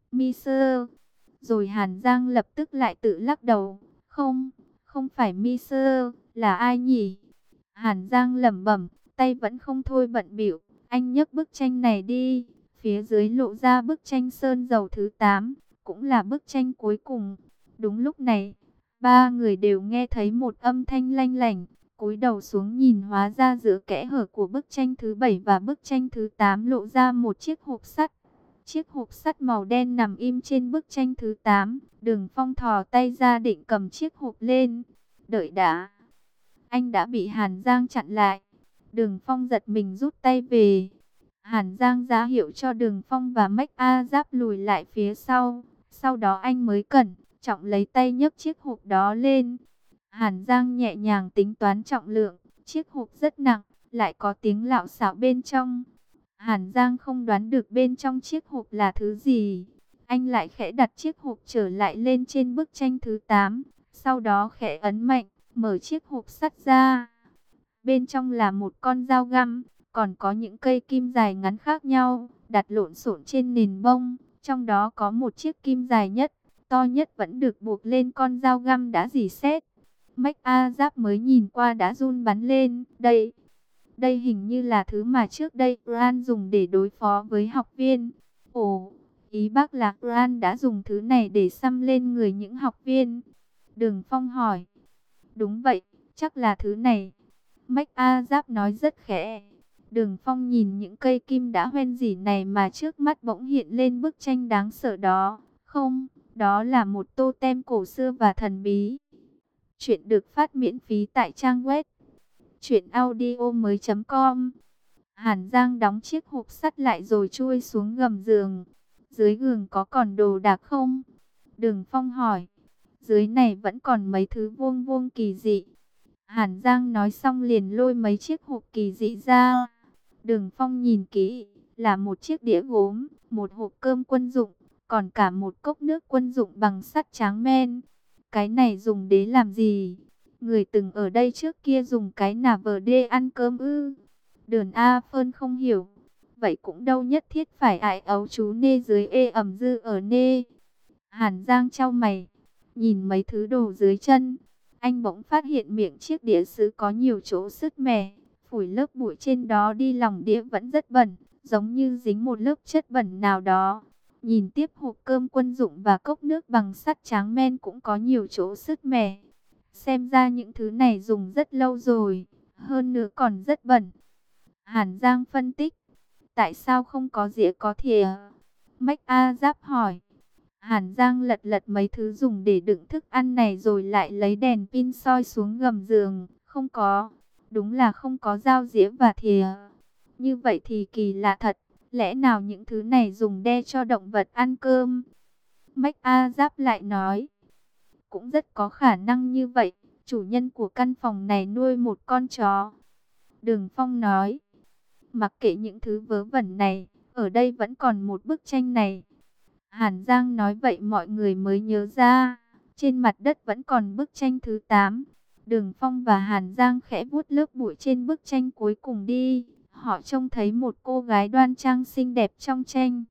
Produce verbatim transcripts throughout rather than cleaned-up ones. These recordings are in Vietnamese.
Mister. Rồi Hàn Giang lập tức lại tự lắc đầu. Không, không phải Mister, là ai nhỉ? Hàn Giang lẩm bẩm, tay vẫn không thôi bận bịu. Anh nhấc bức tranh này đi. Phía dưới lộ ra bức tranh sơn dầu thứ tám, cũng là bức tranh cuối cùng. Đúng lúc này, ba người đều nghe thấy một âm thanh lanh lảnh. Cúi đầu xuống nhìn, hóa ra giữa kẽ hở của bức tranh thứ bảy và bức tranh thứ tám lộ ra một chiếc hộp sắt. Chiếc hộp sắt màu đen nằm im trên bức tranh thứ tám. Đường Phong thò tay ra định cầm chiếc hộp lên. Đợi đã. Anh đã bị Hàn Giang chặn lại. Đường Phong giật mình rút tay về. Hàn Giang ra hiệu cho Đường Phong và Mách A Giáp lùi lại phía sau. Sau đó anh mới cẩn trọng lấy tay nhấc chiếc hộp đó lên. Hàn Giang nhẹ nhàng tính toán trọng lượng. Chiếc hộp rất nặng, lại có tiếng lạo xạo bên trong. Hàn Giang không đoán được bên trong chiếc hộp là thứ gì. Anh lại khẽ đặt chiếc hộp trở lại lên trên bức tranh thứ tám. Sau đó khẽ ấn mạnh, mở chiếc hộp sắt ra. Bên trong là một con dao găm, còn có những cây kim dài ngắn khác nhau, đặt lộn xộn trên nền bông. Trong đó có một chiếc kim dài nhất, to nhất vẫn được buộc lên con dao găm đã rỉ sét. Mách A Giáp mới nhìn qua đã run bắn lên. Đây, đây hình như là thứ mà trước đây Ran dùng để đối phó với học viên. Ồ, ý bác là Ran đã dùng thứ này để xăm lên người những học viên. Đường Phong hỏi. Đúng vậy, chắc là thứ này. Mách A Giáp nói rất khẽ. Đường Phong nhìn những cây kim đã hoen rỉ này mà trước mắt bỗng hiện lên bức tranh đáng sợ đó. Không, đó là một tô tem cổ xưa và thần bí. Chuyện được phát miễn phí tại trang web truyện audio mới chấm com. Hàn Giang đóng chiếc hộp sắt lại rồi chui xuống gầm giường. Dưới giường có còn đồ đạc không? Đường Phong hỏi. Dưới này vẫn còn mấy thứ vuông vuông kỳ dị. Hàn Giang nói xong liền lôi mấy chiếc hộp kỳ dị ra. Đường Phong nhìn kỹ, là một chiếc đĩa gốm, một hộp cơm quân dụng, còn cả một cốc nước quân dụng bằng sắt tráng men. Cái này dùng để làm gì? Người từng ở đây trước kia dùng cái nà vờ đê ăn cơm ư? Đường A Phơn không hiểu. Vậy cũng đâu nhất thiết phải ải ấu chú nê dưới ê ẩm dư ở nê. Hàn Giang chau mày, nhìn mấy thứ đồ dưới chân. Anh bỗng phát hiện miệng chiếc đĩa sứ có nhiều chỗ sứt mẻ. Phủi lớp bụi trên đó đi, lòng đĩa vẫn rất bẩn, giống như dính một lớp chất bẩn nào đó. Nhìn tiếp hộp cơm quân dụng và cốc nước bằng sắt tráng men cũng có nhiều chỗ sứt mẻ. Xem ra những thứ này dùng rất lâu rồi, hơn nữa còn rất bẩn. Hàn Giang phân tích. Tại sao không có dĩa có thìa? Mách A Giáp hỏi. Hàn Giang lật lật mấy thứ dùng để đựng thức ăn này rồi lại lấy đèn pin soi xuống gầm giường. Không có. Đúng là không có dao dĩa và thìa. Như vậy thì kỳ lạ thật. Lẽ nào những thứ này dùng đe cho động vật ăn cơm? Mách A Giáp lại nói. Cũng rất có khả năng như vậy. Chủ nhân của căn phòng này nuôi một con chó. Đường Phong nói. Mặc kệ những thứ vớ vẩn này, ở đây vẫn còn một bức tranh này. Hàn Giang nói vậy mọi người mới nhớ ra. Trên mặt đất vẫn còn bức tranh thứ tám. Đường Phong và Hàn Giang khẽ vuốt lớp bụi trên bức tranh cuối cùng đi. Họ trông thấy một cô gái đoan trang xinh đẹp trong tranh.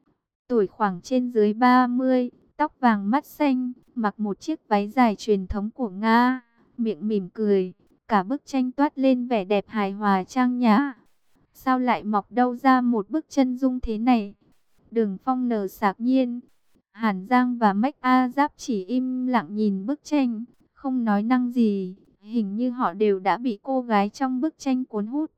Tuổi khoảng trên dưới ba mươi, tóc vàng mắt xanh, mặc một chiếc váy dài truyền thống của Nga, miệng mỉm cười. Cả bức tranh toát lên vẻ đẹp hài hòa trang nhã. Sao lại mọc đâu ra một bức chân dung thế này? Đường Phong nở sạc nhiên. Hàn Giang và Mách A Giáp chỉ im lặng nhìn bức tranh, không nói năng gì. Hình như họ đều đã bị cô gái trong bức tranh cuốn hút.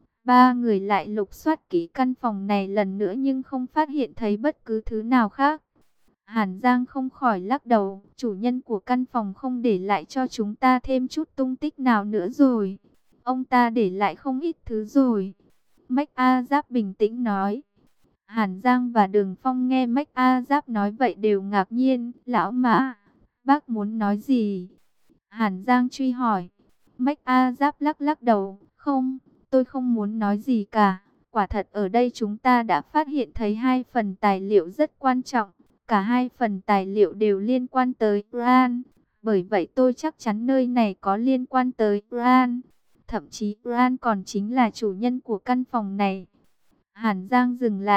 Ba người lại lục soát kỹ căn phòng này lần nữa nhưng không phát hiện thấy bất cứ thứ nào khác. Hàn Giang không khỏi lắc đầu. Chủ nhân của căn phòng không để lại cho chúng ta thêm chút tung tích nào nữa rồi. Ông ta để lại không ít thứ rồi. Mách A Giáp bình tĩnh nói. Hàn Giang và Đường Phong nghe Mách A Giáp nói vậy đều ngạc nhiên. Lão Mã, bác muốn nói gì? Hàn Giang truy hỏi. Mách A Giáp lắc lắc đầu. Không, tôi không muốn nói gì cả. Quả thật ở đây chúng ta đã phát hiện thấy hai phần tài liệu rất quan trọng. Cả hai phần tài liệu đều liên quan tới Ran. Bởi vậy tôi chắc chắn nơi này có liên quan tới Ran. Thậm chí Ran còn chính là chủ nhân của căn phòng này. Hàn Giang dừng lại,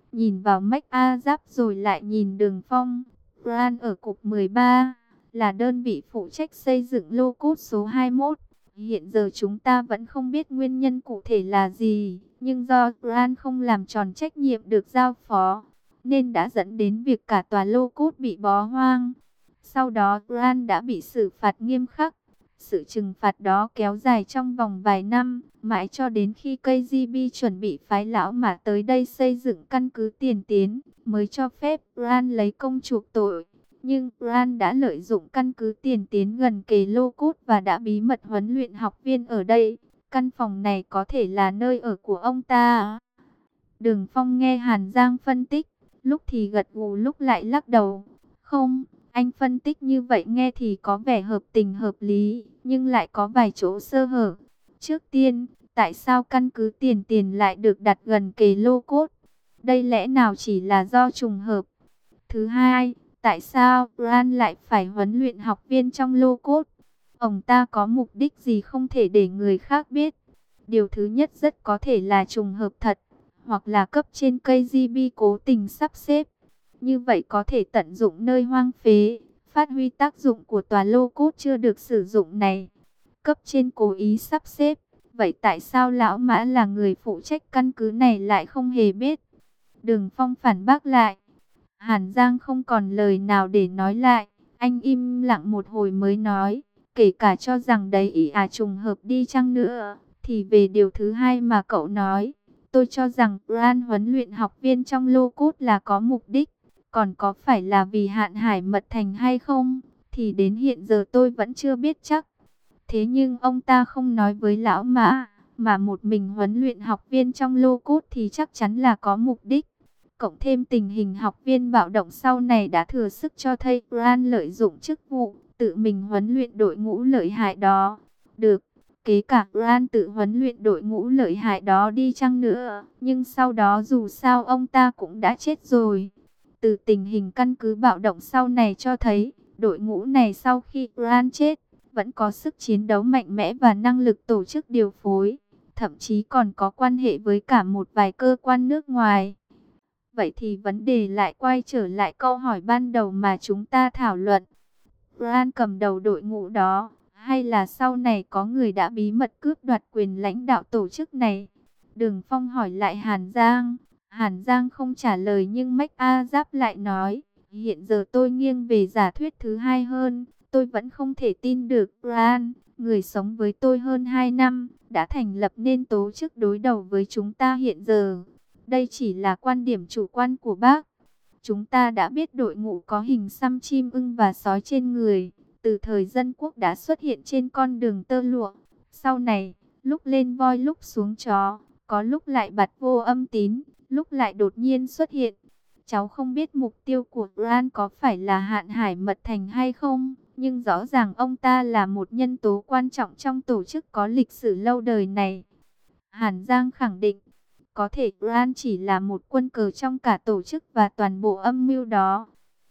nhìn vào Mách A Giáp rồi lại nhìn Đường Phong. Bran ở cục mười ba, là đơn vị phụ trách xây dựng lô cốt số hai mốt. Hiện giờ chúng ta vẫn không biết nguyên nhân cụ thể là gì, nhưng do Bran không làm tròn trách nhiệm được giao phó, nên đã dẫn đến việc cả tòa lô cốt bị bó hoang. Sau đó Bran đã bị xử phạt nghiêm khắc. Sự trừng phạt đó kéo dài trong vòng vài năm, mãi cho đến khi ca giê bê chuẩn bị phái lão mà tới đây xây dựng căn cứ tiền tiến, mới cho phép Bran lấy công chuộc tội. Nhưng Bran đã lợi dụng căn cứ tiền tiến gần kề lô cốt và đã bí mật huấn luyện học viên ở đây. Căn phòng này có thể là nơi ở của ông ta. Đường Phong nghe Hàn Giang phân tích, lúc thì gật gù lúc lại lắc đầu. Không, anh phân tích như vậy nghe thì có vẻ hợp tình hợp lý, nhưng lại có vài chỗ sơ hở. Trước tiên, tại sao căn cứ tiền tiền lại được đặt gần kề lô cốt? Đây lẽ nào chỉ là do trùng hợp? Thứ hai, tại sao Bran lại phải huấn luyện học viên trong lô cốt? Ông ta có mục đích gì không thể để người khác biết? Điều thứ nhất rất có thể là trùng hợp thật, hoặc là cấp trên ca giê bê cố tình sắp xếp. Như vậy có thể tận dụng nơi hoang phế, phát huy tác dụng của tòa lô cốt chưa được sử dụng này. Cấp trên cố ý sắp xếp, vậy tại sao lão Mã là người phụ trách căn cứ này lại không hề biết? Đường Phong phản bác lại. Hàn Giang không còn lời nào để nói lại, anh im lặng một hồi mới nói, kể cả cho rằng đấy ý à trùng hợp đi chăng nữa, thì về điều thứ hai mà cậu nói, tôi cho rằng Bran huấn luyện học viên trong lô cốt là có mục đích, còn có phải là vì Hạn Hải Mật Thành hay không, thì đến hiện giờ tôi vẫn chưa biết chắc. Thế nhưng ông ta không nói với lão Mã, mà một mình huấn luyện học viên trong lô cốt thì chắc chắn là có mục đích. Cộng thêm tình hình học viên bạo động sau này đã thừa sức cho thấy Bran lợi dụng chức vụ, tự mình huấn luyện đội ngũ lợi hại đó. Được, kể cả Bran tự huấn luyện đội ngũ lợi hại đó đi chăng nữa, nhưng sau đó dù sao ông ta cũng đã chết rồi. Từ tình hình căn cứ bạo động sau này cho thấy, đội ngũ này sau khi Bran chết, vẫn có sức chiến đấu mạnh mẽ và năng lực tổ chức điều phối, thậm chí còn có quan hệ với cả một vài cơ quan nước ngoài. Vậy thì vấn đề lại quay trở lại câu hỏi ban đầu mà chúng ta thảo luận. Bran cầm đầu đội ngũ đó, hay là sau này có người đã bí mật cướp đoạt quyền lãnh đạo tổ chức này? Đường Phong hỏi lại Hàn Giang. Hàn Giang không trả lời nhưng Mách A Giáp lại nói, hiện giờ tôi nghiêng về giả thuyết thứ hai hơn. Tôi vẫn không thể tin được Bran, người sống với tôi hơn hai năm, đã thành lập nên tổ chức đối đầu với chúng ta hiện giờ. Đây chỉ là quan điểm chủ quan của bác. Chúng ta đã biết đội ngũ có hình xăm chim ưng và sói trên người, từ thời dân quốc đã xuất hiện trên con đường tơ lụa. Sau này, lúc lên voi lúc xuống chó, có lúc lại bặt vô âm tín, lúc lại đột nhiên xuất hiện. Cháu không biết mục tiêu của Bran có phải là Hạn Hải Mật Thành hay không, nhưng rõ ràng ông ta là một nhân tố quan trọng trong tổ chức có lịch sử lâu đời này. Hàn Giang khẳng định, có thể Bran chỉ là một quân cờ trong cả tổ chức và toàn bộ âm mưu đó.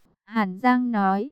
Hàn Giang nói,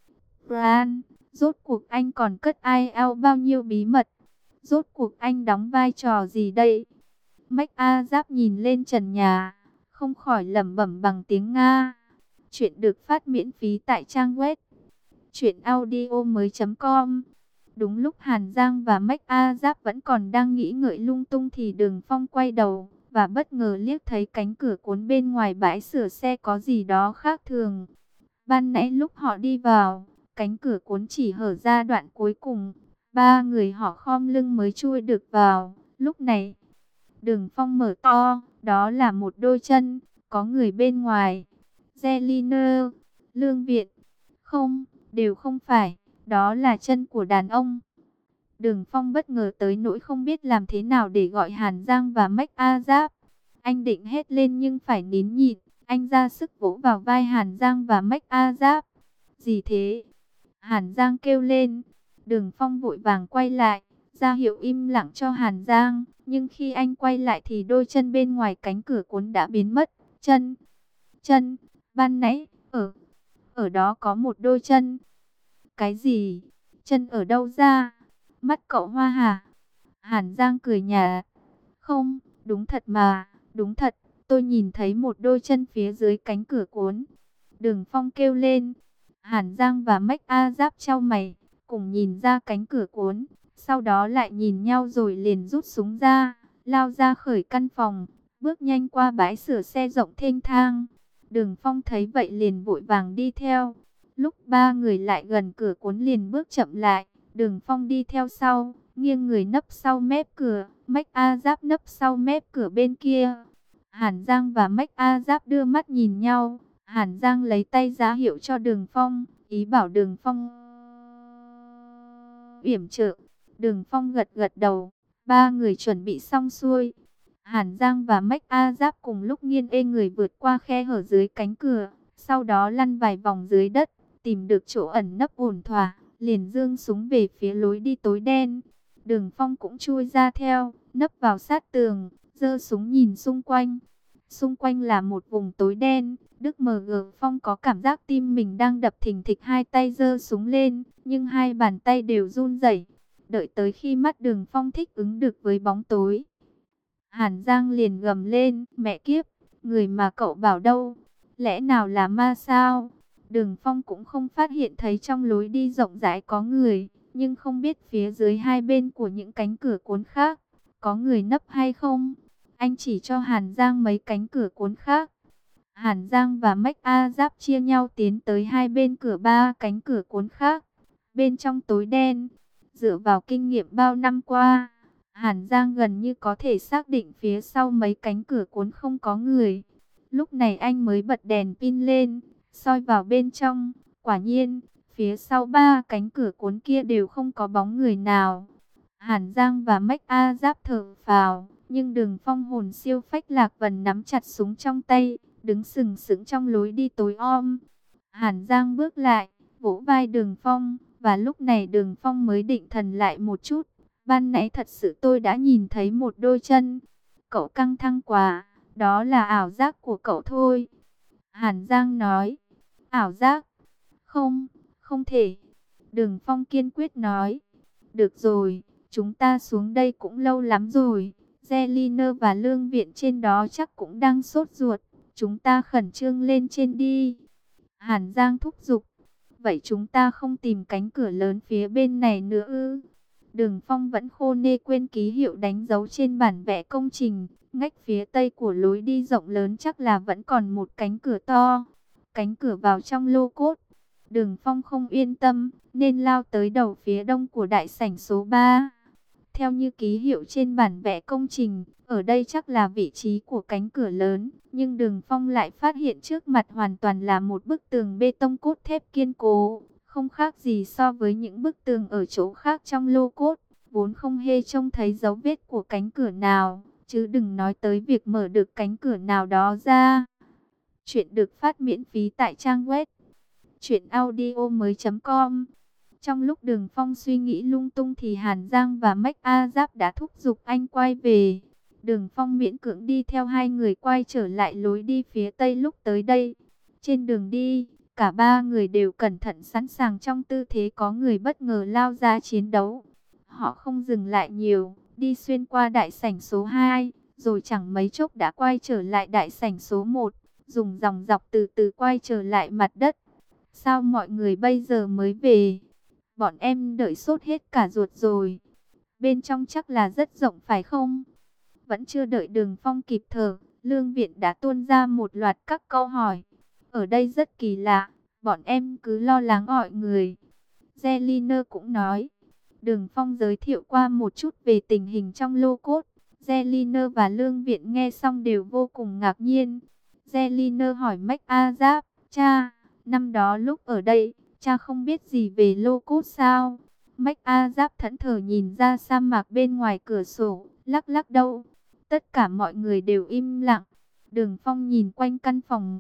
Bran, rốt cuộc anh còn cất ai eo bao nhiêu bí mật? Rốt cuộc anh đóng vai trò gì đây? Mách A Giáp nhìn lên trần nhà, không khỏi lẩm bẩm bằng tiếng Nga. Chuyện được phát miễn phí tại trang web truyện audio mới chấm com. Đúng lúc Hàn Giang và Mách A Giáp vẫn còn đang nghĩ ngợi lung tung thì Đường Phong quay đầu và bất ngờ liếc thấy cánh cửa cuốn bên ngoài bãi sửa xe có gì đó khác thường. Ban nãy lúc họ đi vào, cánh cửa cuốn chỉ hở ra đoạn cuối cùng, ba người họ khom lưng mới chui được vào. Lúc này, Đường Phong mở to, đó là một đôi chân, có người bên ngoài. Zeliner, Lương Viện, không, đều không phải, đó là chân của đàn ông. Đường Phong bất ngờ tới nỗi không biết làm thế nào để gọi Hàn Giang và Mách A Giáp. Anh định hét lên nhưng phải nín nhịn, anh ra sức vỗ vào vai Hàn Giang và Mách A Giáp. Gì thế? Hàn Giang kêu lên. Đường Phong vội vàng quay lại, ra hiệu im lặng cho Hàn Giang. Nhưng khi anh quay lại thì đôi chân bên ngoài cánh cửa cuốn đã biến mất. Chân, chân, ban nãy, ở, ở đó có một đôi chân. Cái gì? Chân ở đâu ra? Mắt cậu hoa hả? Hàn Giang cười nhạt. Không, đúng thật mà, đúng thật. tôi nhìn thấy một đôi chân phía dưới cánh cửa cuốn. Đường Phong kêu lên. Hàn Giang và Mách A Giáp chau mày, cùng nhìn ra cánh cửa cuốn. Sau đó lại nhìn nhau rồi liền rút súng ra, lao ra khỏi căn phòng, bước nhanh qua bãi sửa xe rộng thênh thang. Đường Phong thấy vậy liền vội vàng đi theo. Lúc ba người lại gần cửa cuốn liền bước chậm lại. Đường Phong đi theo sau, nghiêng người nấp sau mép cửa, Mách A Giáp nấp sau mép cửa bên kia. Hàn Giang và Mách A Giáp đưa mắt nhìn nhau. Hàn Giang lấy tay ra hiệu cho Đường Phong, ý bảo Đường Phong yểm trợ. Đường Phong gật gật đầu. Ba người chuẩn bị xong xuôi. Hàn Giang và Mách A Giáp cùng lúc nghiêng ê người vượt qua khe hở dưới cánh cửa, sau đó lăn vài vòng dưới đất, tìm được chỗ ẩn nấp ổn thỏa, liền giương súng về phía lối đi tối đen. Đường Phong cũng chui ra theo, nấp vào sát tường, giơ súng nhìn xung quanh. Xung quanh là một vùng tối đen. Đức em giê Phong có cảm giác tim mình đang đập thình thịch, hai tay giơ súng lên, nhưng hai bàn tay đều run rẩy. Đợi tới khi mắt Đường Phong thích ứng được với bóng tối, Hàn Giang liền gầm lên, mẹ kiếp, người mà cậu bảo đâu? Lẽ nào là ma sao? Đường Phong cũng không phát hiện thấy trong lối đi rộng rãi có người, nhưng không biết phía dưới hai bên của những cánh cửa cuốn khác, có người nấp hay không? Anh chỉ cho Hàn Giang mấy cánh cửa cuốn khác. Hàn Giang và Mách A Giáp chia nhau tiến tới hai bên cửa ba cánh cửa cuốn khác. Bên trong tối đen, dựa vào kinh nghiệm bao năm qua, Hàn Giang gần như có thể xác định phía sau mấy cánh cửa cuốn không có người. Lúc này anh mới bật đèn pin lên, soi vào bên trong. Quả nhiên, phía sau ba cánh cửa cuốn kia đều không có bóng người nào. Hàn Giang và Mách A Giáp thở phào, nhưng Đường Phong hồn siêu phách lạc vần nắm chặt súng trong tay, đứng sừng sững trong lối đi tối om. Hàn Giang bước lại, vỗ vai Đường Phong, và lúc này Đường Phong mới định thần lại một chút. Ban nãy thật sự tôi đã nhìn thấy một đôi chân. Cậu căng thẳng quá, đó là ảo giác của cậu thôi. Hàn Giang nói. Ảo giác? Không, không thể. Đường Phong kiên quyết nói. Được rồi, chúng ta xuống đây cũng lâu lắm rồi. Zelina và Lương Viện trên đó chắc cũng đang sốt ruột. Chúng ta khẩn trương lên trên đi. Hàn Giang thúc giục. Vậy chúng ta không tìm cánh cửa lớn phía bên này nữa ư? Đường Phong vẫn khô nê quên ký hiệu đánh dấu trên bản vẽ công trình. Ngách phía tây của lối đi rộng lớn chắc là vẫn còn một cánh cửa to. Cánh cửa vào trong lô cốt. Đường Phong không yên tâm, nên lao tới đầu phía đông của đại sảnh số ba. Theo như ký hiệu trên bản vẽ công trình, ở đây chắc là vị trí của cánh cửa lớn. Nhưng Đường Phong lại phát hiện trước mặt hoàn toàn là một bức tường bê tông cốt thép kiên cố. Không khác gì so với những bức tường ở chỗ khác trong lô cốt, vốn không hề trông thấy dấu vết của cánh cửa nào, chứ đừng nói tới việc mở được cánh cửa nào đó ra. Chuyện được phát miễn phí tại trang web truyện audio mới chấm com. Trong lúc Đường Phong suy nghĩ lung tung thì Hàn Giang và Mách A Giáp đã thúc giục anh quay về. Đường Phong miễn cưỡng đi theo hai người quay trở lại lối đi phía tây lúc tới đây. Trên đường đi, cả ba người đều cẩn thận sẵn sàng trong tư thế có người bất ngờ lao ra chiến đấu. Họ không dừng lại nhiều, đi xuyên qua đại sảnh số hai, rồi chẳng mấy chốc đã quay trở lại đại sảnh số một, dùng dòng dọc từ từ quay trở lại mặt đất. Sao mọi người bây giờ mới về? Bọn em đợi sốt hết cả ruột rồi. Bên trong chắc là rất rộng phải không? Vẫn chưa đợi Đường Phong kịp thở, Lương Viện đã tuôn ra một loạt các câu hỏi. Ở đây rất kỳ lạ, bọn em cứ lo lắng mọi người. Zelina cũng nói. Đường Phong giới thiệu qua một chút về tình hình trong lô cốt. Zelina và Lương Viện nghe xong đều vô cùng ngạc nhiên. Zelina hỏi Mách A Giáp, cha, năm đó lúc ở đây, cha không biết gì về lô cốt sao? Mách A Giáp thẫn thờ nhìn ra sa mạc bên ngoài cửa sổ, lắc lắc đầu. Tất cả mọi người đều im lặng. Đường Phong nhìn quanh căn phòng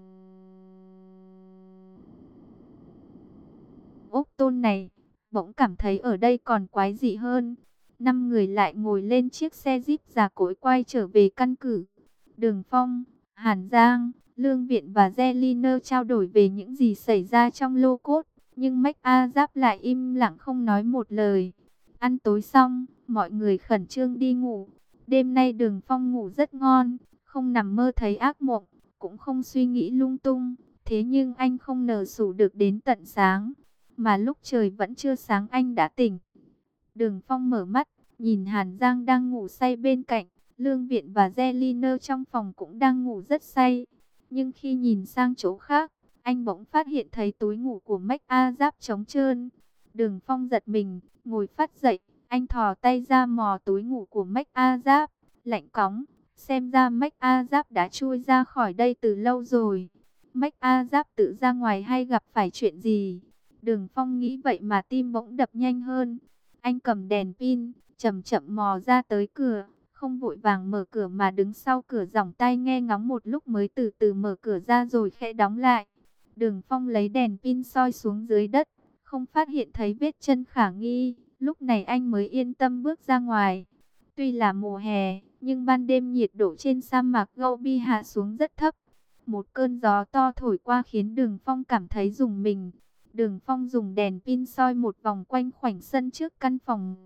ốc tôn này, bỗng cảm thấy ở đây còn quái dị hơn. Năm người lại ngồi lên chiếc xe Jeep già cỗi quay trở về căn cứ. Đường Phong, Hàn Giang, Lương Viện và Zelina trao đổi về những gì xảy ra trong lô cốt, nhưng Mách A Giáp lại im lặng không nói một lời. Ăn tối xong, mọi người khẩn trương đi ngủ. Đêm nay Đường Phong ngủ rất ngon, không nằm mơ thấy ác mộng, cũng không suy nghĩ lung tung. Thế nhưng anh không nờ sủ được đến tận sáng, mà lúc trời vẫn chưa sáng anh đã tỉnh. Đường Phong mở mắt, nhìn Hàn Giang đang ngủ say bên cạnh, Lương Viện và Zeliner trong phòng cũng đang ngủ rất say. Nhưng khi nhìn sang chỗ khác, anh bỗng phát hiện thấy túi ngủ của Mách A Giáp trống trơn. Đường Phong giật mình, ngồi phắt dậy, anh thò tay ra mò túi ngủ của Mách A Giáp, lạnh cóng, xem ra Mách A Giáp đã chui ra khỏi đây từ lâu rồi. Mách A Giáp tự ra ngoài hay gặp phải chuyện gì? Đường Phong nghĩ vậy mà tim bỗng đập nhanh hơn. Anh cầm đèn pin, chậm chậm mò ra tới cửa, không vội vàng mở cửa mà đứng sau cửa giỏng tai nghe ngóng một lúc mới từ từ mở cửa ra rồi khẽ đóng lại. Đường Phong lấy đèn pin soi xuống dưới đất, không phát hiện thấy vết chân khả nghi, lúc này anh mới yên tâm bước ra ngoài. Tuy là mùa hè, nhưng ban đêm nhiệt độ trên sa mạc Gobi hạ xuống rất thấp. Một cơn gió to thổi qua khiến Đường Phong cảm thấy rùng mình. Đường Phong dùng đèn pin soi một vòng quanh khoảnh sân trước căn phòng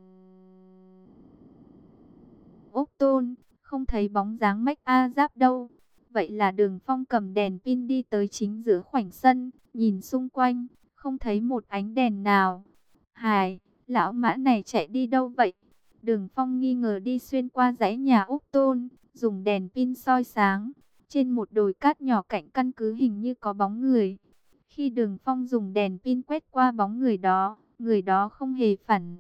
ốc tôn, không thấy bóng dáng Mách A Giáp đâu. Vậy là Đường Phong cầm đèn pin đi tới chính giữa khoảnh sân, nhìn xung quanh, không thấy một ánh đèn nào. Hài, lão mã này chạy đi đâu vậy? Đường Phong nghi ngờ đi xuyên qua dãy nhà ốc tôn, dùng đèn pin soi sáng. Trên một đồi cát nhỏ cạnh căn cứ hình như có bóng người. Khi Đường Phong dùng đèn pin quét qua bóng người đó, người đó không hề phản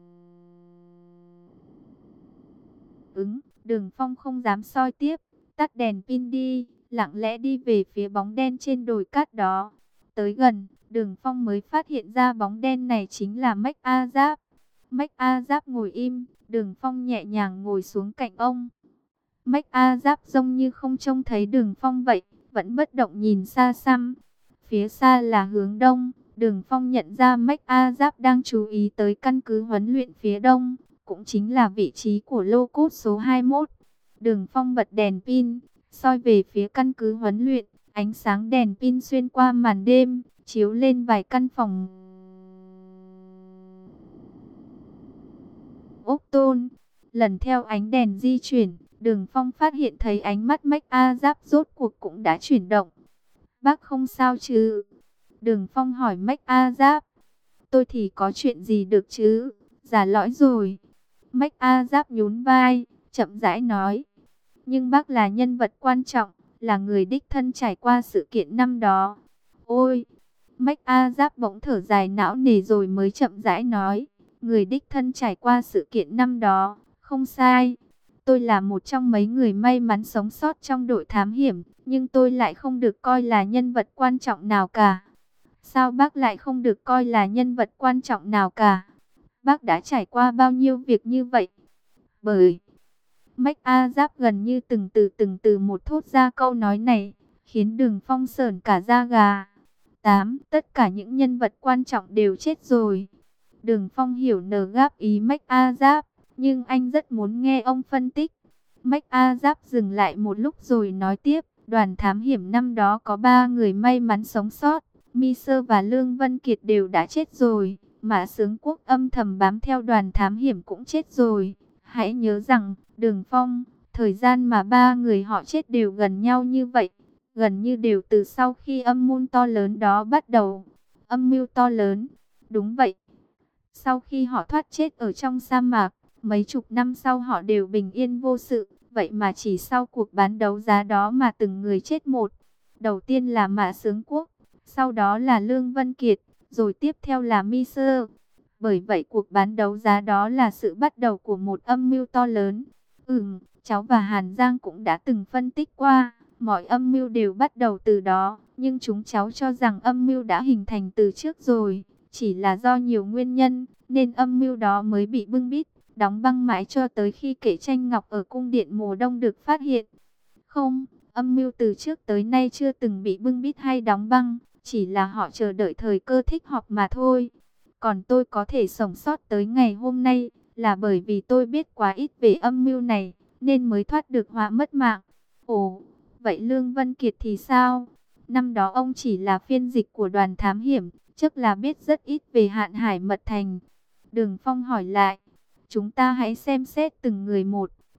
ứng. Đường Phong không dám soi tiếp, tắt đèn pin đi, lặng lẽ đi về phía bóng đen trên đồi cát đó. Tới gần, Đường Phong mới phát hiện ra bóng đen này chính là Mách A Giáp. Mách A Giáp ngồi im, Đường Phong nhẹ nhàng ngồi xuống cạnh ông. Mách A Giáp giống như không trông thấy Đường Phong vậy, vẫn bất động nhìn xa xăm. Phía xa là hướng đông, Đường Phong nhận ra Mách A Giáp đang chú ý tới căn cứ huấn luyện phía đông, cũng chính là vị trí của lô cốt số hai mốt. Đường Phong bật đèn pin, soi về phía căn cứ huấn luyện, ánh sáng đèn pin xuyên qua màn đêm, chiếu lên vài căn phòng ốc tôn. Lần theo ánh đèn di chuyển, Đường Phong phát hiện thấy ánh mắt Mách A Giáp rốt cuộc cũng đã chuyển động. Bác không sao chứ? Đường Phong hỏi Mách A Giáp. Tôi thì có chuyện gì được chứ? Già lõi rồi. Mách A Giáp nhún vai, chậm rãi nói. Nhưng bác là nhân vật quan trọng, là người đích thân trải qua sự kiện năm đó. Ôi! Mách A Giáp bỗng thở dài não nề rồi mới chậm rãi nói. Người đích thân trải qua sự kiện năm đó, không sai. Tôi là một trong mấy người may mắn sống sót trong đội thám hiểm, nhưng tôi lại không được coi là nhân vật quan trọng nào cả. Sao bác lại không được coi là nhân vật quan trọng nào cả? Bác đã trải qua bao nhiêu việc như vậy? Bởi Mách A Giáp gần như từng từ từng từ một thốt ra câu nói này, khiến Đường Phong sởn cả da gà. Tám, tất cả những nhân vật quan trọng đều chết rồi. Đường Phong hiểu nờ gáp ý Mách A Giáp, nhưng anh rất muốn nghe ông phân tích. Mách A Giáp dừng lại một lúc rồi nói tiếp. Đoàn thám hiểm năm đó có ba người may mắn sống sót. My Sơ và Lương Vân Kiệt đều đã chết rồi. Mã Sướng Quốc âm thầm bám theo đoàn thám hiểm cũng chết rồi. Hãy nhớ rằng, Đường Phong, thời gian mà ba người họ chết đều gần nhau như vậy. Gần như đều từ sau khi âm mưu to lớn đó bắt đầu. Âm mưu to lớn, đúng vậy. Sau khi họ thoát chết ở trong sa mạc, mấy chục năm sau họ đều bình yên vô sự. Vậy mà chỉ sau cuộc bán đấu giá đó mà từng người chết một. Đầu tiên là Mã Sướng Quốc, sau đó là Lương Vân Kiệt, rồi tiếp theo là My Sơ. Bởi vậy cuộc bán đấu giá đó là sự bắt đầu của một âm mưu to lớn. Ừm, cháu và Hàn Giang cũng đã từng phân tích qua, mọi âm mưu đều bắt đầu từ đó. Nhưng chúng cháu cho rằng âm mưu đã hình thành từ trước rồi. Chỉ là do nhiều nguyên nhân, nên âm mưu đó mới bị bưng bít, đóng băng mãi cho tới khi kệ tranh ngọc ở cung điện mùa đông được phát hiện. Không, âm mưu từ trước tới nay chưa từng bị bưng bít hay đóng băng, chỉ là họ chờ đợi thời cơ thích hợp mà thôi. Còn tôi có thể sống sót tới ngày hôm nay, là bởi vì tôi biết quá ít về âm mưu này, nên mới thoát được họa mất mạng. Ồ, vậy Lương Vân Kiệt thì sao? Năm đó ông chỉ là phiên dịch của đoàn thám hiểm, chắc là biết rất ít về Hạn Hải Mật Thành. Đường Phong hỏi lại, chúng ta hãy xem xét từng người một,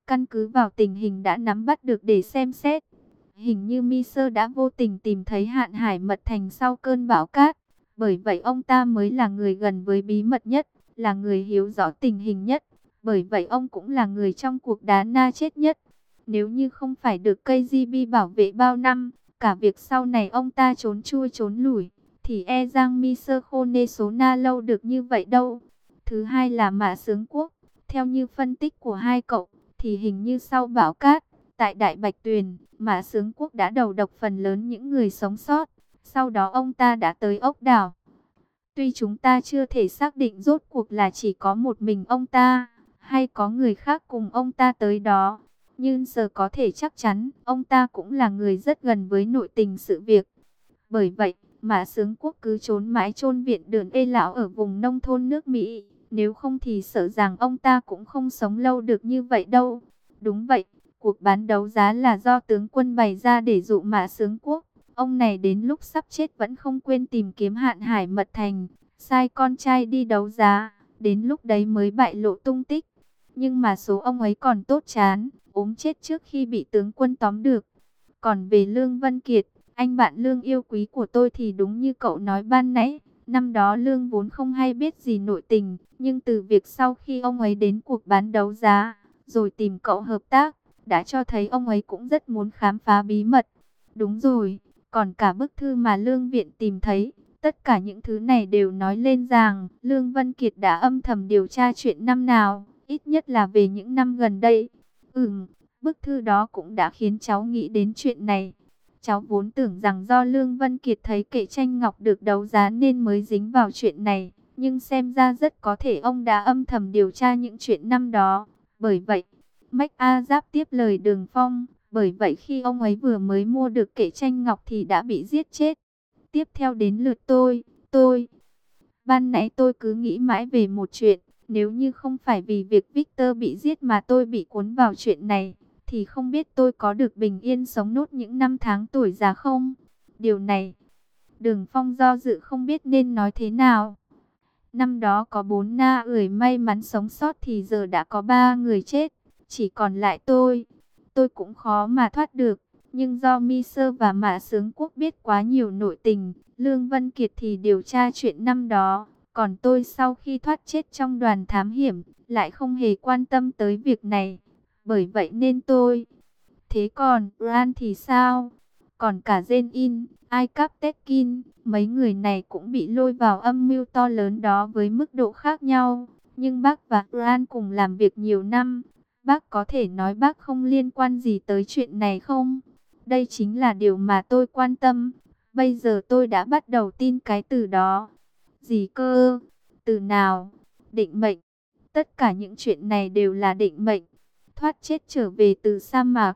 căn cứ vào tình hình đã nắm bắt được để xem xét. Hình như Miser đã vô tình tìm thấy Hạn Hải Mật Thành sau cơn bão cát. Bởi vậy ông ta mới là người gần với bí mật nhất, là người hiểu rõ tình hình nhất. Bởi vậy ông cũng là người trong cuộc đá na chết nhất. Nếu như không phải được ca giê bê bảo vệ bao năm, cả việc sau này ông ta trốn chui trốn lủi, thì e rằng Miser không nê số na lâu được như vậy đâu. Thứ hai là Mã Sướng Quốc. Theo như phân tích của hai cậu, thì hình như sau bão cát, tại Đại Bạch Tuyền, Mã Sướng Quốc đã đầu độc phần lớn những người sống sót. Sau đó ông ta đã tới ốc đảo. Tuy chúng ta chưa thể xác định rốt cuộc là chỉ có một mình ông ta, hay có người khác cùng ông ta tới đó, nhưng giờ có thể chắc chắn, ông ta cũng là người rất gần với nội tình sự việc. Bởi vậy, Mã Sướng Quốc cứ trốn mãi chôn viện đường ê lão ở vùng nông thôn nước Mỹ. Nếu không thì sợ rằng ông ta cũng không sống lâu được như vậy đâu. Đúng vậy, cuộc bán đấu giá là do tướng quân bày ra để dụ Mã Sướng Quốc. Ông này đến lúc sắp chết vẫn không quên tìm kiếm Hạn Hải Mật Thành, sai con trai đi đấu giá, đến lúc đấy mới bại lộ tung tích. Nhưng mà số ông ấy còn tốt chán, ốm chết trước khi bị tướng quân tóm được. Còn về Lương Vân Kiệt, anh bạn Lương yêu quý của tôi thì đúng như cậu nói ban nãy, năm đó Lương vốn không hay biết gì nội tình, nhưng từ việc sau khi ông ấy đến cuộc bán đấu giá, rồi tìm cậu hợp tác, đã cho thấy ông ấy cũng rất muốn khám phá bí mật. Đúng rồi, còn cả bức thư mà Lương Viện tìm thấy, tất cả những thứ này đều nói lên rằng Lương Vân Kiệt đã âm thầm điều tra chuyện năm nào, ít nhất là về những năm gần đây. Ừm, bức thư đó cũng đã khiến cháu nghĩ đến chuyện này. Cháu vốn tưởng rằng do Lương Vân Kiệt thấy kệ tranh ngọc được đấu giá nên mới dính vào chuyện này. Nhưng xem ra rất có thể ông đã âm thầm điều tra những chuyện năm đó. Bởi vậy, Mách A Giáp tiếp lời Đường Phong. Bởi vậy khi ông ấy vừa mới mua được kệ tranh ngọc thì đã bị giết chết. Tiếp theo đến lượt tôi, tôi. Ban nãy tôi cứ nghĩ mãi về một chuyện. Nếu như không phải vì việc Victor bị giết mà tôi bị cuốn vào chuyện này, thì không biết tôi có được bình yên sống nốt những năm tháng tuổi già không? Điều này, Đường Phong do dự không biết nên nói thế nào. Năm đó có bốn na ười may mắn sống sót thì giờ đã có ba người chết, chỉ còn lại tôi. Tôi cũng khó mà thoát được, nhưng do Miser và Mã Sướng Quốc biết quá nhiều nội tình, Lương Vân Kiệt thì điều tra chuyện năm đó. Còn tôi sau khi thoát chết trong đoàn thám hiểm, lại không hề quan tâm tới việc này. Bởi vậy nên tôi... Thế còn Ran thì sao? Còn cả Zen-in, Aikap-Tetkin, mấy người này cũng bị lôi vào âm mưu to lớn đó với mức độ khác nhau. Nhưng bác và Ran cùng làm việc nhiều năm. Bác có thể nói bác không liên quan gì tới chuyện này không? Đây chính là điều mà tôi quan tâm. Bây giờ tôi đã bắt đầu tin cái từ đó. Gì cơ? Từ nào? Định mệnh. Tất cả những chuyện này đều là định mệnh. Thoát chết trở về từ sa mạc.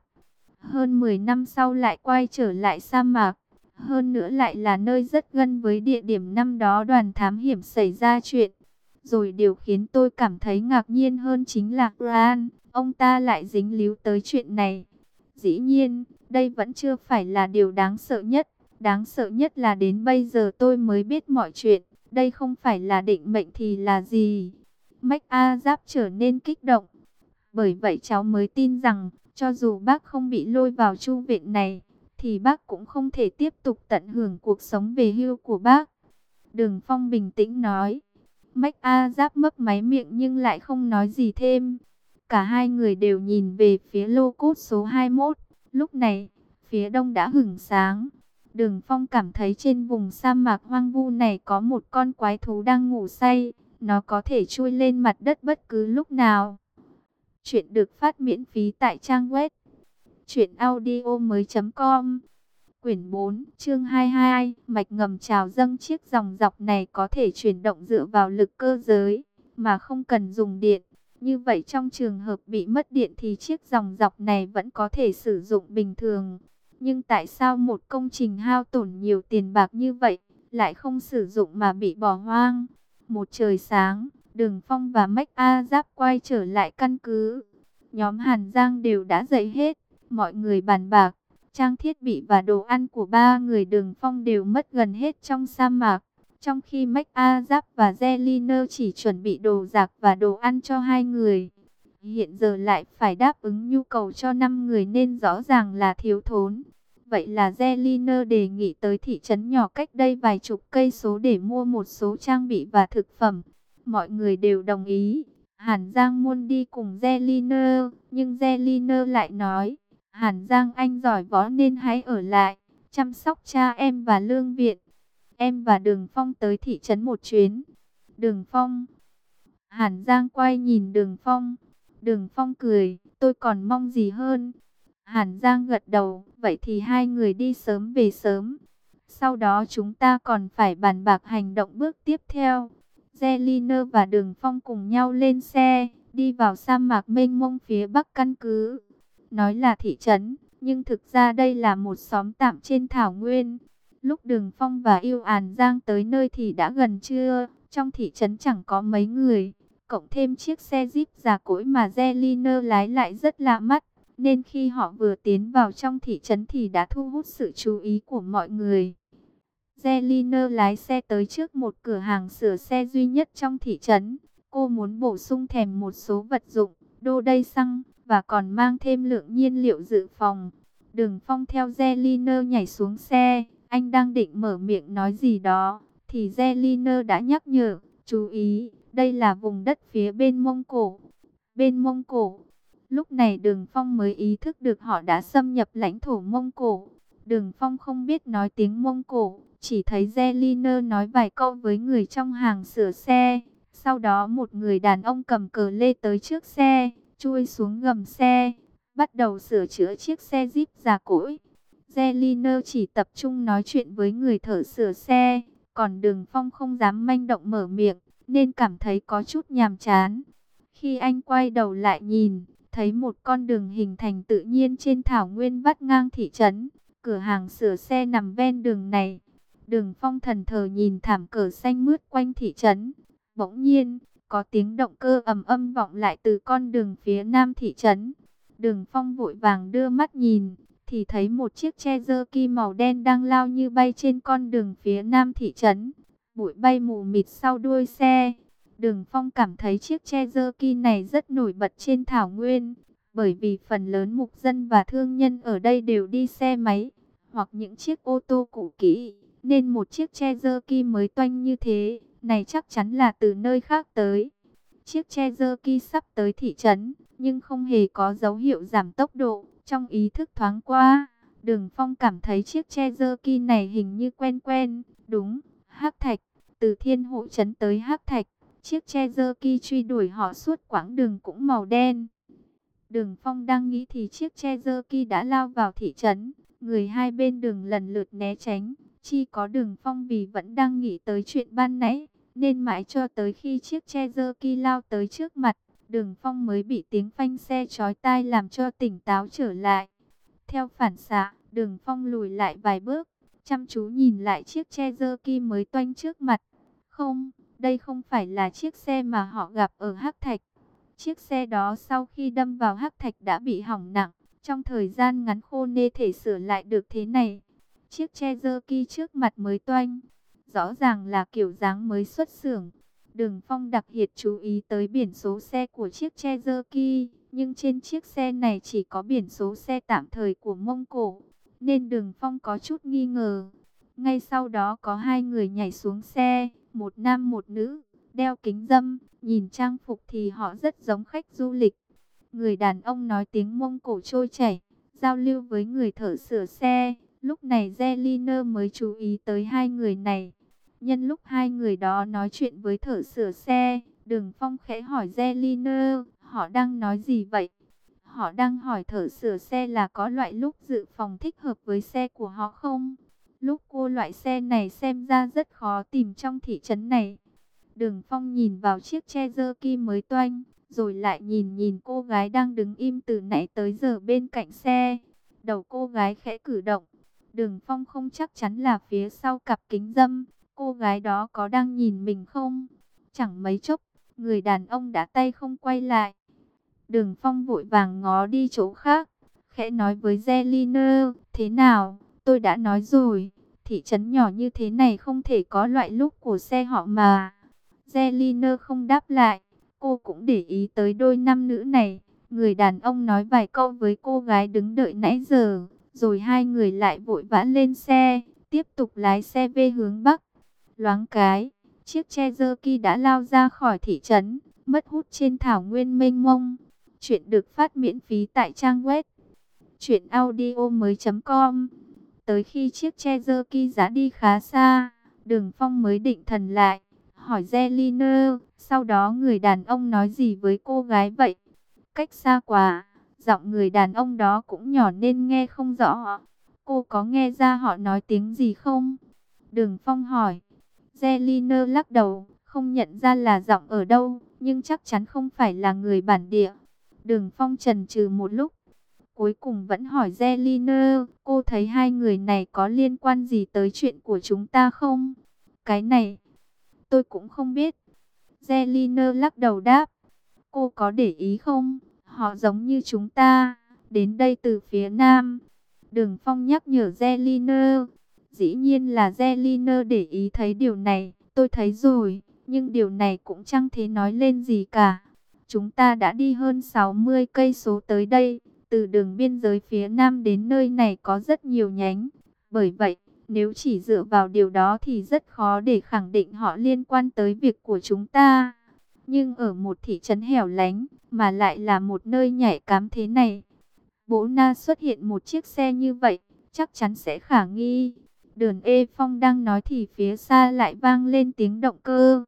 Hơn mười năm sau lại quay trở lại sa mạc. Hơn nữa lại là nơi rất gần với địa điểm năm đó đoàn thám hiểm xảy ra chuyện. Rồi điều khiến tôi cảm thấy ngạc nhiên hơn chính là Ran. Ông ta lại dính líu tới chuyện này. Dĩ nhiên, đây vẫn chưa phải là điều đáng sợ nhất. Đáng sợ nhất là đến bây giờ tôi mới biết mọi chuyện. Đây không phải là định mệnh thì là gì? Mách A Giáp trở nên kích động. Bởi vậy cháu mới tin rằng, cho dù bác không bị lôi vào chu viện này, thì bác cũng không thể tiếp tục tận hưởng cuộc sống về hưu của bác. Đường Phong bình tĩnh nói. Mách A Giáp mấp máy miệng nhưng lại không nói gì thêm. Cả hai người đều nhìn về phía lô cốt số hai mươi mốt. Lúc này, phía đông đã hửng sáng. Đường Phong cảm thấy trên vùng sa mạc hoang vu này có một con quái thú đang ngủ say. Nó có thể chui lên mặt đất bất cứ lúc nào. Chuyện được phát miễn phí tại trang web truyện audio mới chấm com. Quyển bốn, chương hai mươi hai, mạch ngầm trào dâng. Chiếc dòng dọc này có thể chuyển động dựa vào lực cơ giới, mà không cần dùng điện. Như vậy trong trường hợp bị mất điện thì chiếc dòng dọc này vẫn có thể sử dụng bình thường. Nhưng tại sao một công trình hao tổn nhiều tiền bạc như vậy, lại không sử dụng mà bị bỏ hoang? Một trời sáng, Đường Phong và Mách A Giáp quay trở lại căn cứ. Nhóm Hàn Giang đều đã dậy hết, mọi người bàn bạc. Trang thiết bị và đồ ăn của ba người Đường Phong đều mất gần hết trong sa mạc. Trong khi Mách A Giáp và Zeliner chỉ chuẩn bị đồ giạc và đồ ăn cho hai người. hiện giờ lại phải đáp ứng nhu cầu cho năm người nên rõ ràng là thiếu thốn. Vậy là Zeliner đề nghị tới thị trấn nhỏ cách đây vài chục cây số để mua một số trang bị và thực phẩm. Mọi người đều đồng ý. Hàn Giang muốn đi cùng Zeliner, nhưng Zeliner lại nói, Hàn Giang anh giỏi võ nên hãy ở lại, chăm sóc cha em và lương viện. Em và Đường Phong tới thị trấn một chuyến. Đường Phong. Hàn Giang quay nhìn Đường Phong. Đường Phong cười, tôi còn mong gì hơn. Hàn Giang gật đầu, vậy thì hai người đi sớm về sớm. Sau đó chúng ta còn phải bàn bạc hành động bước tiếp theo. Zeliner và Đường Phong cùng nhau lên xe, đi vào sa mạc mênh mông phía bắc căn cứ. Nói là thị trấn, nhưng thực ra đây là một xóm tạm trên thảo nguyên. Lúc Đường Phong và Yêu Hàn Giang tới nơi thì đã gần trưa, trong thị trấn chẳng có mấy người. Cộng thêm chiếc xe Jeep già cỗi mà Zeliner lái lại rất lạ mắt, nên khi họ vừa tiến vào trong thị trấn thì đã thu hút sự chú ý của mọi người. Zeliner lái xe tới trước một cửa hàng sửa xe duy nhất trong thị trấn. Cô muốn bổ sung thêm một số vật dụng, đô đầy xăng, và còn mang thêm lượng nhiên liệu dự phòng. Đường Phong theo Zeliner nhảy xuống xe, anh đang định mở miệng nói gì đó, thì Zeliner đã nhắc nhở, chú ý, đây là vùng đất phía bên Mông Cổ. Bên Mông Cổ, lúc này Đường Phong mới ý thức được họ đã xâm nhập lãnh thổ Mông Cổ. Đường Phong không biết nói tiếng Mông Cổ, chỉ thấy Zeliner nói vài câu với người trong hàng sửa xe. Sau đó một người đàn ông cầm cờ lê tới trước xe, chui xuống gầm xe, bắt đầu sửa chữa chiếc xe Jeep già cỗi. Zeliner chỉ tập trung nói chuyện với người thợ sửa xe, còn Đường Phong không dám manh động mở miệng, nên cảm thấy có chút nhàm chán. Khi anh quay đầu lại nhìn, thấy một con đường hình thành tự nhiên trên thảo nguyên vắt ngang thị trấn. Cửa hàng sửa xe nằm ven đường này. Đường Phong thần thờ nhìn thảm cờ xanh mướt quanh thị trấn. Bỗng nhiên, có tiếng động cơ ầm ầm vọng lại từ con đường phía nam thị trấn. Đường Phong vội vàng đưa mắt nhìn, thì thấy một chiếc Cherokee màu đen đang lao như bay trên con đường phía nam thị trấn. Bụi bay mù mịt sau đuôi xe. Đường Phong cảm thấy chiếc Cherokee này rất nổi bật trên thảo nguyên, bởi vì phần lớn mục dân và thương nhân ở đây đều đi xe máy, hoặc những chiếc ô tô cũ kỹ, nên một chiếc Cherokee mới toanh như thế, này chắc chắn là từ nơi khác tới. Chiếc Cherokee sắp tới thị trấn, nhưng không hề có dấu hiệu giảm tốc độ. Trong ý thức thoáng qua, Đường Phong cảm thấy chiếc Cherokee này hình như quen quen. Đúng, Hắc Thạch, từ Thiên Hộ trấn tới Hắc Thạch, chiếc Cherokee truy đuổi họ suốt quãng đường cũng màu đen. Đường Phong đang nghĩ thì chiếc Cherokee đã lao vào thị trấn. Người hai bên đường lần lượt né tránh. Chỉ có Đường Phong vì vẫn đang nghĩ tới chuyện ban nãy, nên mãi cho tới khi chiếc Cherokee lao tới trước mặt, Đường Phong mới bị tiếng phanh xe chói tai làm cho tỉnh táo trở lại. Theo phản xạ, Đường Phong lùi lại vài bước, chăm chú nhìn lại chiếc Cherokee mới toanh trước mặt. Không, đây không phải là chiếc xe mà họ gặp ở Hắc Thạch. Chiếc xe đó sau khi đâm vào Hắc Thạch đã bị hỏng nặng, trong thời gian ngắn khô nê thể sửa lại được thế này. Chiếc Cherokee trước mặt mới toanh, rõ ràng là kiểu dáng mới xuất xưởng. Đường Phong đặc biệt chú ý tới biển số xe của chiếc Cherokee, nhưng trên chiếc xe này chỉ có biển số xe tạm thời của Mông Cổ, nên Đường Phong có chút nghi ngờ. Ngay sau đó có hai người nhảy xuống xe, một nam một nữ, đeo kính râm, nhìn trang phục thì họ rất giống khách du lịch. Người đàn ông nói tiếng Mông Cổ trôi chảy, giao lưu với người thợ sửa xe. Lúc này Zeliner mới chú ý tới hai người này. Nhân lúc hai người đó nói chuyện với thợ sửa xe, Đường Phong khẽ hỏi Zeliner, họ đang nói gì vậy? Họ đang hỏi thợ sửa xe là có loại lúc dự phòng thích hợp với xe của họ không? Lúc cô loại xe này xem ra rất khó tìm trong thị trấn này. Đường Phong nhìn vào chiếc Cherokee mới toanh, rồi lại nhìn nhìn cô gái đang đứng im từ nãy tới giờ bên cạnh xe. Đầu cô gái khẽ cử động. Đường Phong không chắc chắn là phía sau cặp kính râm, cô gái đó có đang nhìn mình không? Chẳng mấy chốc, người đàn ông đã tay không quay lại. Đường Phong vội vàng ngó đi chỗ khác, khẽ nói với Zeliner, thế nào, tôi đã nói rồi, thị trấn nhỏ như thế này không thể có loại lúc của xe họ mà. Zeliner không đáp lại, Cô cũng để ý tới đôi nam nữ này. Người đàn ông nói vài câu với cô gái đứng đợi nãy giờ, rồi hai người lại vội vã lên xe, tiếp tục lái xe về hướng Bắc. Loáng cái, chiếc Cherokee đã lao ra khỏi thị trấn, mất hút trên thảo nguyên mênh mông. Chuyện được phát miễn phí tại trang web truyện audio mới chấm com. Tới khi chiếc Cherokee giá đi khá xa, Đường Phong mới định thần lại, hỏi Zelina, sau đó người đàn ông nói gì với cô gái vậy? Cách xa quá, giọng người đàn ông đó cũng nhỏ nên nghe không rõ. Cô có nghe ra họ nói tiếng gì không? Đường Phong hỏi. Zelina lắc đầu, không nhận ra là giọng ở đâu, nhưng chắc chắn không phải là người bản địa. Đường Phong chần chừ một lúc, cuối cùng vẫn hỏi Zelina, cô thấy hai người này có liên quan gì tới chuyện của chúng ta không? Cái này, tôi cũng không biết. Zelina lắc đầu đáp, cô có để ý không? Họ giống như chúng ta, đến đây từ phía nam. Đường Phong nhắc nhở Zelina. Dĩ nhiên là Zelina để ý thấy điều này, tôi thấy rồi, nhưng điều này cũng chẳng thể nói lên gì cả. Chúng ta đã đi hơn sáu mươi cây số tới đây, từ đường biên giới phía nam đến nơi này có rất nhiều nhánh. Bởi vậy, nếu chỉ dựa vào điều đó thì rất khó để khẳng định họ liên quan tới việc của chúng ta. Nhưng ở một thị trấn hẻo lánh, mà lại là một nơi nhạy cảm thế này, bố Na xuất hiện một chiếc xe như vậy, chắc chắn sẽ khả nghi. Đường Ê Phong đang nói thì phía xa lại vang lên tiếng động cơ.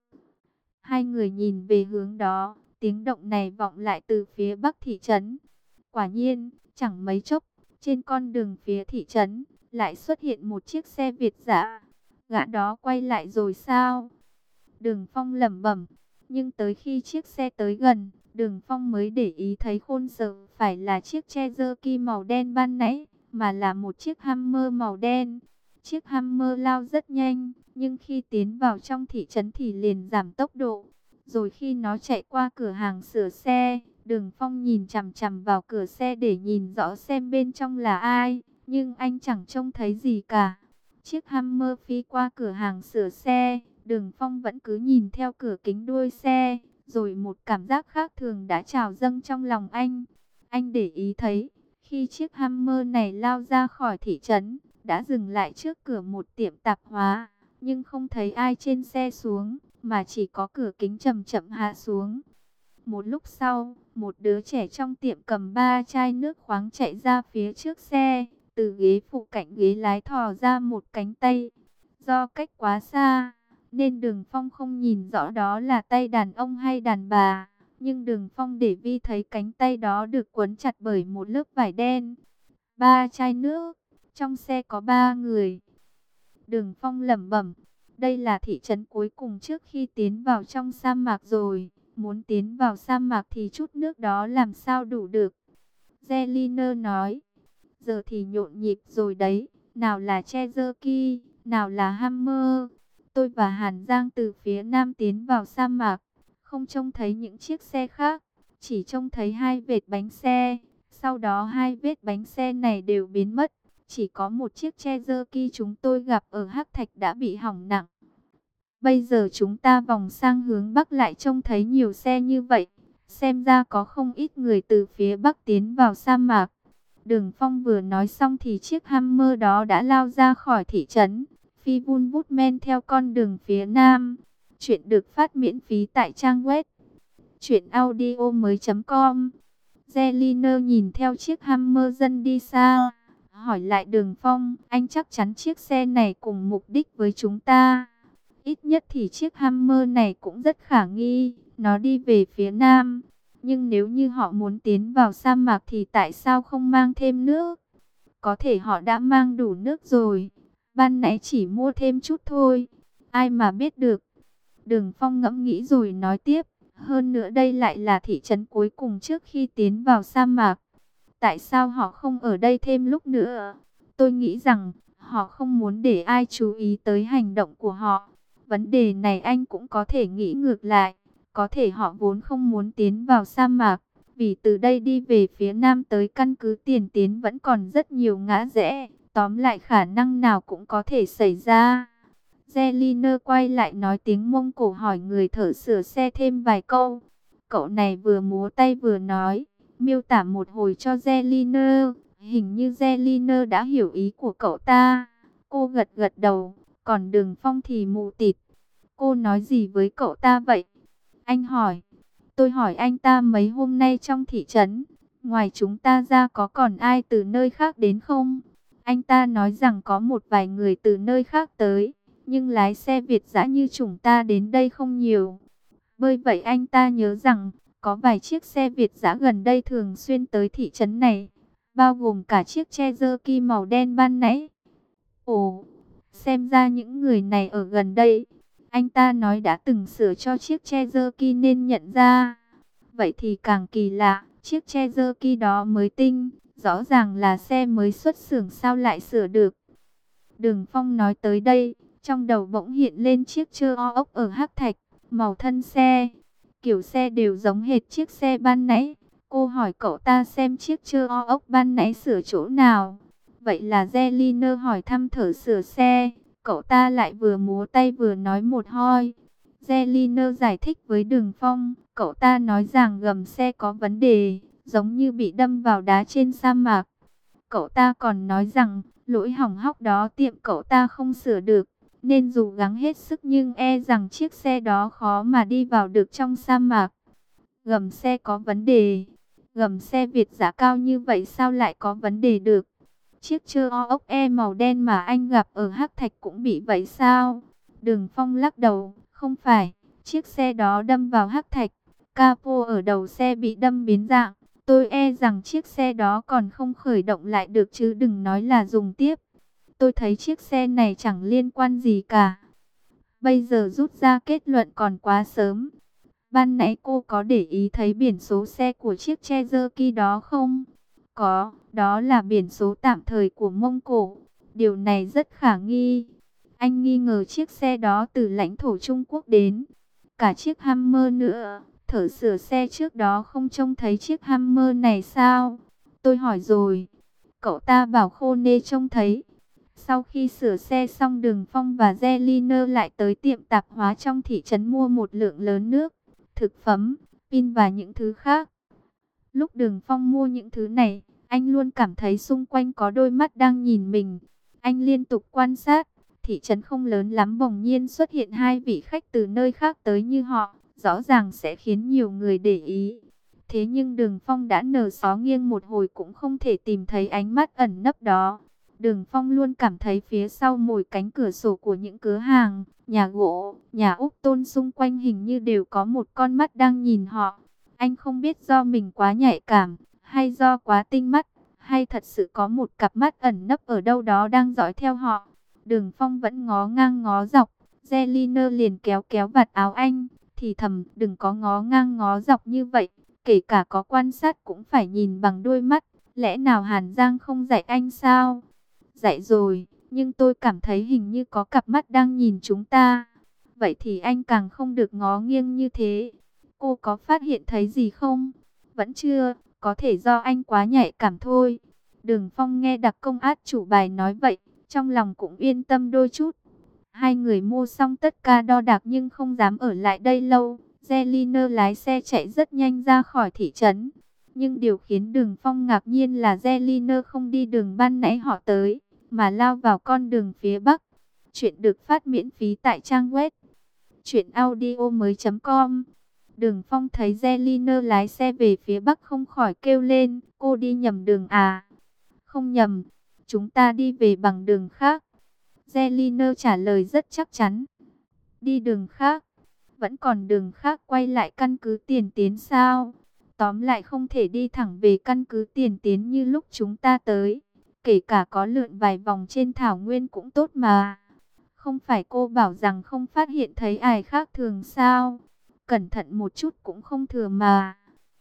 Hai người nhìn về hướng đó, tiếng động này vọng lại từ phía bắc thị trấn. Quả nhiên, chẳng mấy chốc, trên con đường phía thị trấn, lại xuất hiện một chiếc xe Việt dã. Gã đó quay lại rồi sao? Đường Phong lẩm bẩm, nhưng tới khi chiếc xe tới gần, Đường Phong mới để ý thấy khôn sở phải là chiếc Cherokee màu đen ban nãy, mà là một chiếc Hummer màu đen. Chiếc Hummer lao rất nhanh, nhưng khi tiến vào trong thị trấn thì liền giảm tốc độ. Rồi khi nó chạy qua cửa hàng sửa xe, Đường Phong nhìn chằm chằm vào cửa xe để nhìn rõ xem bên trong là ai, nhưng anh chẳng trông thấy gì cả. Chiếc Hummer phi qua cửa hàng sửa xe, Đường Phong vẫn cứ nhìn theo cửa kính đuôi xe, rồi một cảm giác khác thường đã trào dâng trong lòng anh. Anh để ý thấy, khi chiếc Hummer này lao ra khỏi thị trấn, đã dừng lại trước cửa một tiệm tạp hóa, nhưng không thấy ai trên xe xuống, mà chỉ có cửa kính chậm chậm hạ xuống. Một lúc sau, một đứa trẻ trong tiệm cầm ba chai nước khoáng chạy ra phía trước xe, từ ghế phụ cạnh ghế lái thò ra một cánh tay. Do cách quá xa, nên Đường Phong không nhìn rõ đó là tay đàn ông hay đàn bà, nhưng Đường Phong để vi thấy cánh tay đó được quấn chặt bởi một lớp vải đen. Ba chai nước, trong xe có ba người. Đường Phong lẩm bẩm, đây là thị trấn cuối cùng trước khi tiến vào trong sa mạc rồi. Muốn tiến vào sa mạc thì chút nước đó làm sao đủ được. Zelina nói, giờ thì nhộn nhịp rồi đấy, nào là Cherokee, nào là Hummer. Tôi và Hàn Giang từ phía nam tiến vào sa mạc, không trông thấy những chiếc xe khác, chỉ trông thấy hai vệt bánh xe. Sau đó hai vết bánh xe này đều biến mất, chỉ có một chiếc Cherokee chúng tôi gặp ở Hắc Thạch đã bị hỏng nặng. Bây giờ chúng ta vòng sang hướng Bắc lại trông thấy nhiều xe như vậy, xem ra có không ít người từ phía Bắc tiến vào sa mạc. Đường Phong vừa nói xong thì chiếc Hummer đó đã lao ra khỏi thị trấn, phi vun vút men theo con đường phía nam. Chuyện được phát miễn phí tại trang web truyện audio mới chấm com. Zelina nhìn theo chiếc Hummer dần đi xa, hỏi lại Đường Phong, anh chắc chắn chiếc xe này cùng mục đích với chúng ta. Ít nhất thì chiếc Hummer này cũng rất khả nghi, nó đi về phía nam. Nhưng nếu như họ muốn tiến vào sa mạc thì tại sao không mang thêm nước? Có thể họ đã mang đủ nước rồi, ban nãy chỉ mua thêm chút thôi, ai mà biết được. Đường Phong ngẫm nghĩ rồi nói tiếp, hơn nữa đây lại là thị trấn cuối cùng trước khi tiến vào sa mạc. Tại sao họ không ở đây thêm lúc nữa? Tôi nghĩ rằng họ không muốn để ai chú ý tới hành động của họ. Vấn đề này anh cũng có thể nghĩ ngược lại. Có thể họ vốn không muốn tiến vào sa mạc, vì từ đây đi về phía nam tới căn cứ Tiền Tiến vẫn còn rất nhiều ngã rẽ. Tóm lại khả năng nào cũng có thể xảy ra. Zelina quay lại nói tiếng Mông Cổ hỏi người thợ sửa xe thêm vài câu. Cậu này vừa múa tay vừa nói, miêu tả một hồi cho Zeliner. Hình như Zeliner đã hiểu ý của cậu ta. Cô gật gật đầu, còn Đường Phong thì mù tịt. Cô nói gì với cậu ta vậy? Anh hỏi. Tôi hỏi anh ta mấy hôm nay trong thị trấn, ngoài chúng ta ra có còn ai từ nơi khác đến không? Anh ta nói rằng có một vài người từ nơi khác tới, nhưng lái xe Việt dã như chúng ta đến đây không nhiều. Bởi vậy anh ta nhớ rằng, có vài chiếc xe Việt dã gần đây thường xuyên tới thị trấn này, bao gồm cả chiếc Cherokee màu đen ban nãy. Ồ, xem ra những người này ở gần đây. Anh ta nói đã từng sửa cho chiếc Cherokee nên nhận ra. Vậy thì càng kỳ lạ, chiếc Cherokee đó mới tinh, rõ ràng là xe mới xuất xưởng sao lại sửa được. Đường Phong nói tới đây, trong đầu bỗng hiện lên chiếc chơ o ốc ở Hắc Thạch, màu thân xe, kiểu xe đều giống hệt chiếc xe ban nãy. Cô hỏi cậu ta xem chiếc chơ o ốc ban nãy sửa chỗ nào. Vậy là Zeliner hỏi thăm thử sửa xe, cậu ta lại vừa múa tay vừa nói một hoi. Zeliner giải thích với Đường Phong, cậu ta nói rằng gầm xe có vấn đề, giống như bị đâm vào đá trên sa mạc. Cậu ta còn nói rằng, lỗi hỏng hóc đó tiệm cậu ta không sửa được, nên dù gắng hết sức nhưng e rằng chiếc xe đó khó mà đi vào được trong sa mạc. Gầm xe có vấn đề, gầm xe Việt giá cao như vậy sao lại có vấn đề được? Chiếc chơ o ốc e màu đen mà anh gặp ở Hắc Thạch cũng bị vậy sao? Đường Phong lắc đầu, không phải, chiếc xe đó đâm vào Hắc Thạch, capo ở đầu xe bị đâm biến dạng. Tôi e rằng chiếc xe đó còn không khởi động lại được chứ đừng nói là dùng tiếp. Tôi thấy chiếc xe này chẳng liên quan gì cả. Bây giờ rút ra kết luận còn quá sớm. Ban nãy cô có để ý thấy biển số xe của chiếc Cherokee đó không? Có, đó là biển số tạm thời của Mông Cổ. Điều này rất khả nghi. Anh nghi ngờ chiếc xe đó từ lãnh thổ Trung Quốc đến. Cả chiếc Hammer nữa. Thợ sửa xe trước đó không trông thấy chiếc Hammer này sao? Tôi hỏi rồi. Cậu ta bảo Khô Nê trông thấy. Sau khi sửa xe xong, Đường Phong và Zeliner lại tới tiệm tạp hóa trong thị trấn mua một lượng lớn nước, thực phẩm, pin và những thứ khác. Lúc Đường Phong mua những thứ này, anh luôn cảm thấy xung quanh có đôi mắt đang nhìn mình. Anh liên tục quan sát, thị trấn không lớn lắm, bỗng nhiên xuất hiện hai vị khách từ nơi khác tới như họ, rõ ràng sẽ khiến nhiều người để ý. Thế nhưng Đường Phong đã nở xó nghiêng một hồi cũng không thể tìm thấy ánh mắt ẩn nấp đó. Đường Phong luôn cảm thấy phía sau mỗi cánh cửa sổ của những cửa hàng, nhà gỗ, nhà úp tôn xung quanh hình như đều có một con mắt đang nhìn họ. Anh không biết do mình quá nhạy cảm, hay do quá tinh mắt, hay thật sự có một cặp mắt ẩn nấp ở đâu đó đang dõi theo họ. Đường Phong vẫn ngó ngang ngó dọc, Zeliner liền kéo kéo vạt áo anh, thì thầm đừng có ngó ngang ngó dọc như vậy, kể cả có quan sát cũng phải nhìn bằng đôi mắt. Lẽ nào Hàn Giang không dạy anh sao? Dạy rồi, nhưng tôi cảm thấy hình như có cặp mắt đang nhìn chúng ta. Vậy thì anh càng không được ngó nghiêng như thế. Cô có phát hiện thấy gì không? Vẫn chưa, có thể do anh quá nhạy cảm thôi. Đường Phong nghe đặc công át chủ bài nói vậy, trong lòng cũng yên tâm đôi chút. Hai người mua xong tất cả đo đạc nhưng không dám ở lại đây lâu. Zeliner lái xe chạy rất nhanh ra khỏi thị trấn. Nhưng điều khiến Đường Phong ngạc nhiên là Zeliner không đi đường ban nãy họ tới, mà lao vào con đường phía Bắc. Chuyện được phát miễn phí tại trang web truyện audio mới chấm com. Đường Phong thấy Zeliner lái xe về phía Bắc không khỏi kêu lên, cô đi nhầm đường à? Không nhầm, chúng ta đi về bằng đường khác. Zeliner trả lời rất chắc chắn. Đi đường khác? Vẫn còn đường khác quay lại căn cứ Tiền Tiến sao? Tóm lại không thể đi thẳng về căn cứ Tiền Tiến như lúc chúng ta tới. Kể cả có lượn vài vòng trên thảo nguyên cũng tốt mà. Không phải cô bảo rằng không phát hiện thấy ai khác thường sao? Cẩn thận một chút cũng không thừa mà.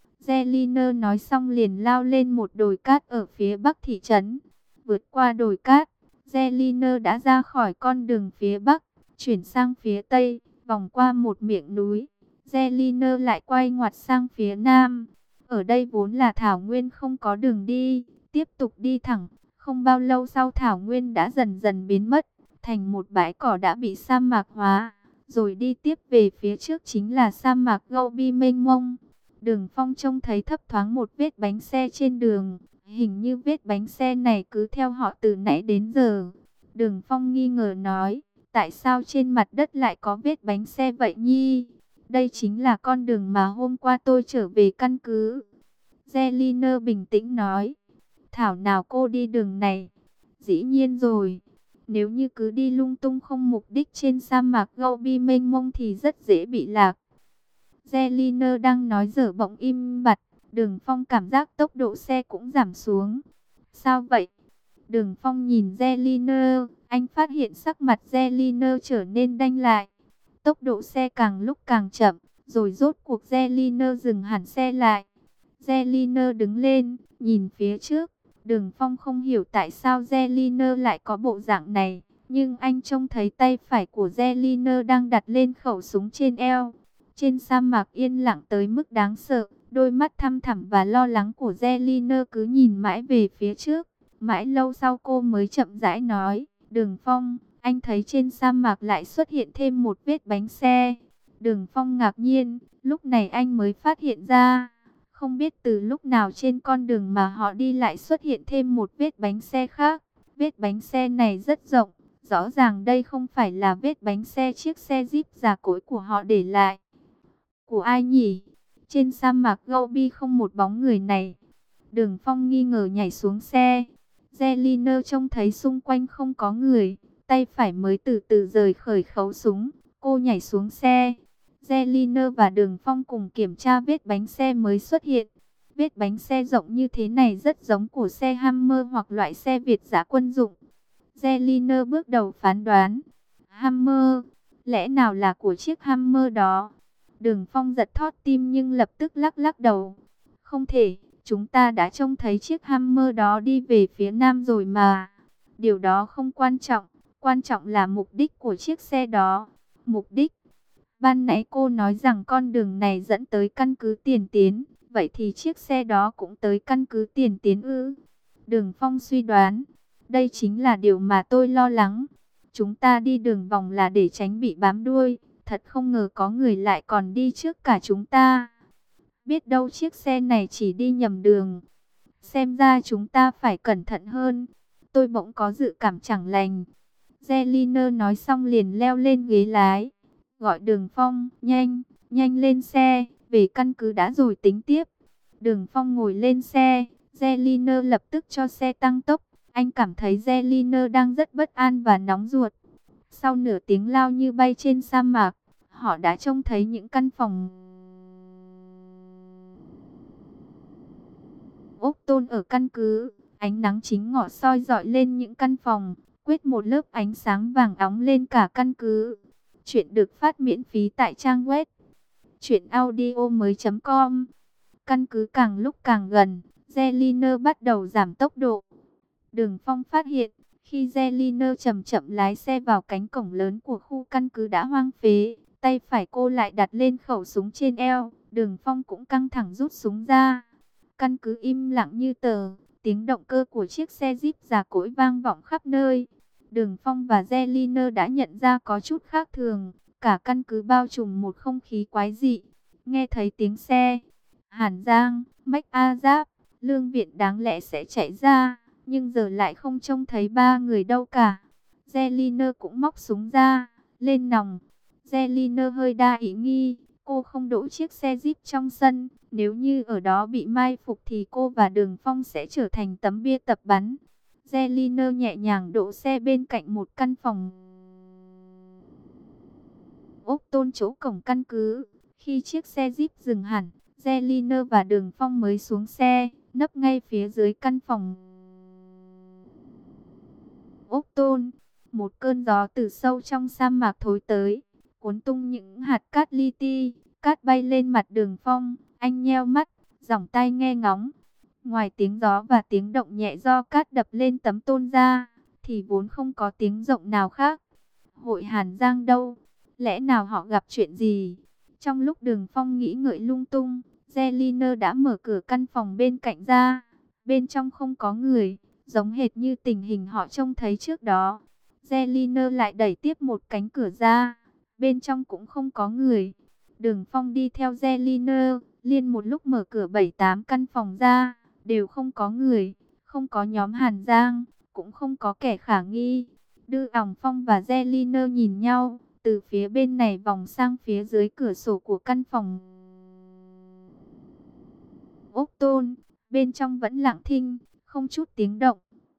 Zeliner nói xong liền lao lên một đồi cát ở phía bắc thị trấn. Vượt qua đồi cát, Zeliner đã ra khỏi con đường phía bắc, chuyển sang phía tây, vòng qua một miệng núi. Zeliner lại quay ngoặt sang phía nam. Ở đây vốn là thảo nguyên không có đường đi, tiếp tục đi thẳng. Không bao lâu sau thảo nguyên đã dần dần biến mất, thành một bãi cỏ đã bị sa mạc hóa. Rồi đi tiếp về phía trước chính là sa mạc Gobi mênh mông. Đường Phong trông thấy thấp thoáng một vết bánh xe trên đường. Hình như vết bánh xe này cứ theo họ từ nãy đến giờ. Đường Phong nghi ngờ nói, tại sao trên mặt đất lại có vết bánh xe vậy nhi? Đây chính là con đường mà hôm qua tôi trở về căn cứ. Zelina bình tĩnh nói, thảo nào cô đi đường này? Dĩ nhiên rồi, nếu như cứ đi lung tung không mục đích trên sa mạc Gobi mênh mông thì rất dễ bị lạc. Zelina đang nói dở bỗng im bặt, Đường Phong cảm giác tốc độ xe cũng giảm xuống. Sao vậy? Đường Phong nhìn Zelina, anh phát hiện sắc mặt Zelina trở nên đanh lại. Tốc độ xe càng lúc càng chậm, rồi rốt cuộc Zelina dừng hẳn xe lại. Zelina đứng lên, nhìn phía trước. Đường Phong không hiểu tại sao Zelina lại có bộ dạng này, nhưng anh trông thấy tay phải của Zelina đang đặt lên khẩu súng trên eo. Trên sa mạc yên lặng tới mức đáng sợ, đôi mắt thăm thẳm và lo lắng của Zelina cứ nhìn mãi về phía trước. Mãi lâu sau cô mới chậm rãi nói, Đường Phong, anh thấy trên sa mạc lại xuất hiện thêm một vết bánh xe. Đường Phong ngạc nhiên, lúc này anh mới phát hiện ra, không biết từ lúc nào trên con đường mà họ đi lại xuất hiện thêm một vết bánh xe khác. Vết bánh xe này rất rộng, rõ ràng đây không phải là vết bánh xe chiếc xe Jeep già cỗi của họ để lại. Của ai nhỉ? Trên sa mạc Gobi không một bóng người này. Đường Phong nghi ngờ nhảy xuống xe. Zelina trông thấy xung quanh không có người, tay phải mới từ từ rời khởi khẩu súng. Cô nhảy xuống xe. Zelina và Đường Phong cùng kiểm tra vết bánh xe mới xuất hiện. Vết bánh xe rộng như thế này rất giống của xe Hammer hoặc loại xe Việt giã quân dụng. Zelina bước đầu phán đoán. Hammer, lẽ nào là của chiếc Hammer đó? Đường Phong giật thót tim nhưng lập tức lắc lắc đầu. Không thể, chúng ta đã trông thấy chiếc Hammer đó đi về phía nam rồi mà. Điều đó không quan trọng, quan trọng là mục đích của chiếc xe đó. Mục đích? Ban nãy cô nói rằng con đường này dẫn tới căn cứ Tiền Tiến, vậy thì chiếc xe đó cũng tới căn cứ Tiền Tiến ư? Đường Phong suy đoán, đây chính là điều mà tôi lo lắng. Chúng ta đi đường vòng là để tránh bị bám đuôi, thật không ngờ có người lại còn đi trước cả chúng ta. Biết đâu chiếc xe này chỉ đi nhầm đường. Xem ra chúng ta phải cẩn thận hơn. Tôi bỗng có dự cảm chẳng lành. Zelina nói xong liền leo lên ghế lái. Gọi Đường Phong, nhanh, nhanh lên xe, về căn cứ đã rồi tính tiếp. Đường Phong ngồi lên xe, Zelina lập tức cho xe tăng tốc. Anh cảm thấy Zelina đang rất bất an và nóng ruột. Sau nửa tiếng lao như bay trên sa mạc, họ đã trông thấy những căn phòng ốp tôn ở căn cứ. Ánh nắng chính ngọ soi rọi lên những căn phòng, quét một lớp ánh sáng vàng óng lên cả căn cứ. Chuyện được phát miễn phí tại trang web truyện audio mới chấm com. Căn cứ càng lúc càng gần, Zelina bắt đầu giảm tốc độ. Đường Phong phát hiện, khi Zelina chậm chậm lái xe vào cánh cổng lớn của khu căn cứ đã hoang phế, tay phải cô lại đặt lên khẩu súng trên eo. Đường Phong cũng căng thẳng rút súng ra. Căn cứ im lặng như tờ, tiếng động cơ của chiếc xe Jeep già cỗi vang vọng khắp nơi. Đường Phong và Zelina đã nhận ra có chút khác thường, cả căn cứ bao trùm một không khí quái dị. Nghe thấy tiếng xe, Hàn Giang, Mách A Giáp, Lương Viện đáng lẽ sẽ chạy ra, nhưng giờ lại không trông thấy ba người đâu cả. Zelina cũng móc súng ra, lên nòng. Zelina hơi đa ý nghi, cô không đỗ chiếc xe Jeep trong sân. Nếu như ở đó bị mai phục thì cô và Đường Phong sẽ trở thành tấm bia tập bắn. Zelina nhẹ nhàng đỗ xe bên cạnh một căn phòng ốp tôn chỗ cổng căn cứ. Khi chiếc xe Jeep dừng hẳn, Zelina và Đường Phong mới xuống xe, nấp ngay phía dưới căn phòng ốp tôn. Một cơn gió từ sâu trong sa mạc thổi tới, cuốn tung những hạt cát li ti, cát bay lên mặt Đường Phong. Anh nheo mắt, giỏng tai nghe ngóng. Ngoài tiếng gió và tiếng động nhẹ do cát đập lên tấm tôn ra, thì vốn không có tiếng động nào khác. Hội Hàn Giang đâu? Lẽ nào họ gặp chuyện gì? Trong lúc Đường Phong nghĩ ngợi lung tung, Zelina đã mở cửa căn phòng bên cạnh ra. Bên trong không có người, giống hệt như tình hình họ trông thấy trước đó. Zelina lại đẩy tiếp một cánh cửa ra. Bên trong cũng không có người. Đường Phong đi theo Zelina, Liên một lúc mở cửa bảy tám căn phòng ra, đều không có người, không có nhóm Hàn Giang, cũng không có kẻ khả nghi. Đư Ỏng Phong và Jeliner nhìn nhau, từ phía bên này vòng sang phía dưới cửa sổ của căn phòng ốc tôn, bên trong vẫn lặng thinh, không chút tiếng động.